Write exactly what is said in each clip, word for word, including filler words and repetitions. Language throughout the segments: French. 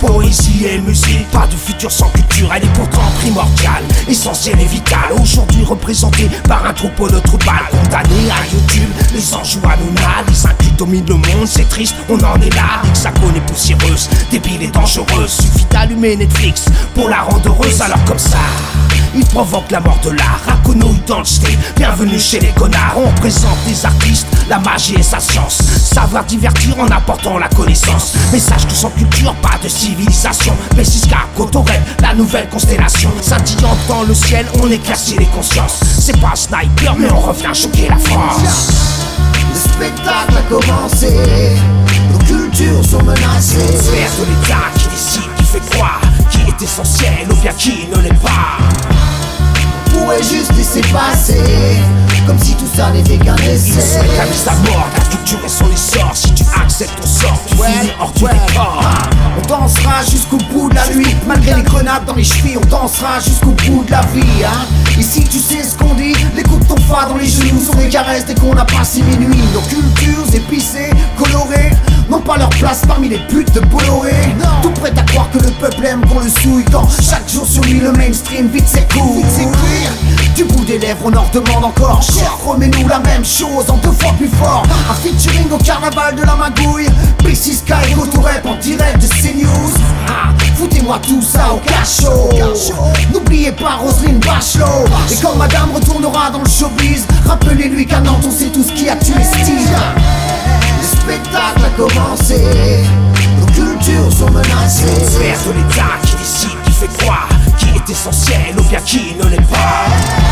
poésie et musique. Pas de futur sans culture, elle est pourtant primordiale, essentielle et vitale. Aujourd'hui représentée par un troupeau de trous de balles. Condamnés à YouTube, les anges jouent à Luna. Les inclus dominent le monde, c'est triste, on en est là. L'hexagone est poussiéreuse, débile et dangereuse. Suffit d'allumer Netflix pour la rendre heureuse. Alors comme ça, il provoque la mort de l'art, raconouille dans le style. Bienvenue chez les connards, on présente des artistes, la magie et sa science. Savoir divertir en apportant la connaissance. Mais sache que sans culture, pas de civilisation. Bessiska, Cotorel, la nouvelle constellation. Scintillant dans le ciel, on éclaircit les consciences. C'est pas un sniper, mais on revient choquer la France. Le spectacle a commencé, nos cultures sont menacées. Sphère de l'État qui décide, qui fait croire, qui est essentiel ou bien qui ne l'est pas. On pourrait juste laisser passer, comme si tout ça n'était qu'un essai. Il serait qu'à mise à mort, la culture et son essor. Si tu acceptes ton sort, tu Ouais, finis hors du ouais. décor. On dansera jusqu'au bout de la nuit, malgré les grenades dans les chevilles. On dansera jusqu'au bout de la vie, hein. Et si tu sais ce qu'on dit, les coups de ton phare dans les genoux sont des caresses dès qu'on a passé minuit. Nos cultures épicées, colorées, n'ont pas leur place parmi les putes de Bolloré. Tout prêt à croire que le peuple aime qu'on le souille, quand chaque jour sur lui le mainstream vite ses coups. Du bout des lèvres on leur demande encore cher. Remets-nous la même chose en deux fois plus fort. Un featuring au carnaval de la magouille, P six K et Gotorep en direct de CNews. Ah, foutez-moi tout ça au cachot. N'oubliez pas Roselyne Bachelot. Et quand madame retournera dans le showbiz, rappelez-lui qu'à Nantes on sait tout ce qui a tué Steve. Le spectacle a commencé, nos cultures sont menacées. Sphère de l'État qui décide, qui fait croire, qui est essentiel ou bien qui ne l'est pas.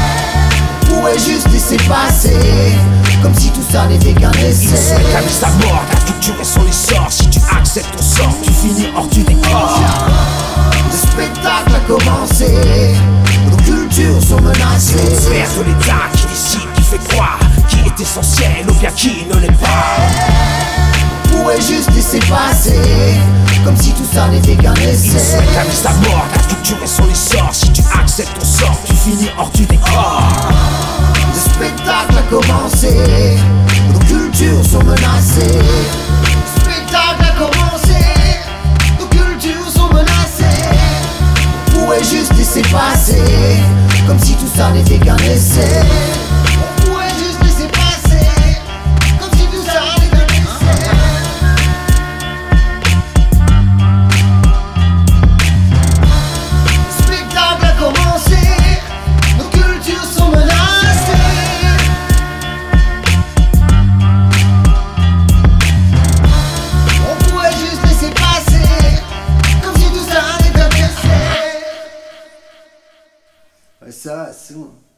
On pourrait juste laisser passer, comme si tout ça n'était qu'un Il essai. serait qu'à mise à mort, la culture et son essor. Si tu acceptes ton sort, tu finis hors du décor. Le spectacle a commencé, nos cultures sont menacées. Sphère de l'État qui décide, qui fait croire, qui est essentiel ou bien qui ne l'est pas. On pourrait juste laisser passer, comme si tout ça n'était qu'un Il essai. serait qu'à mise à mort, la culture et son essor. Si tu acceptes ton sort, tu finis hors du décor. Le spectacle a commencé, nos cultures sont menacées. Le spectacle a commencé, nos cultures sont menacées. On pourrait juste laisser passer, comme si tout ça n'était qu'un essai. On pourrait juste laisser passer, comme si tout ça n'était qu'un essai. Le spectacle a commencé, nos cultures sont menacées. On pourrait juste laisser passer, comme si tout ça n'était qu'un essai. Ouais, ça, c'est bon.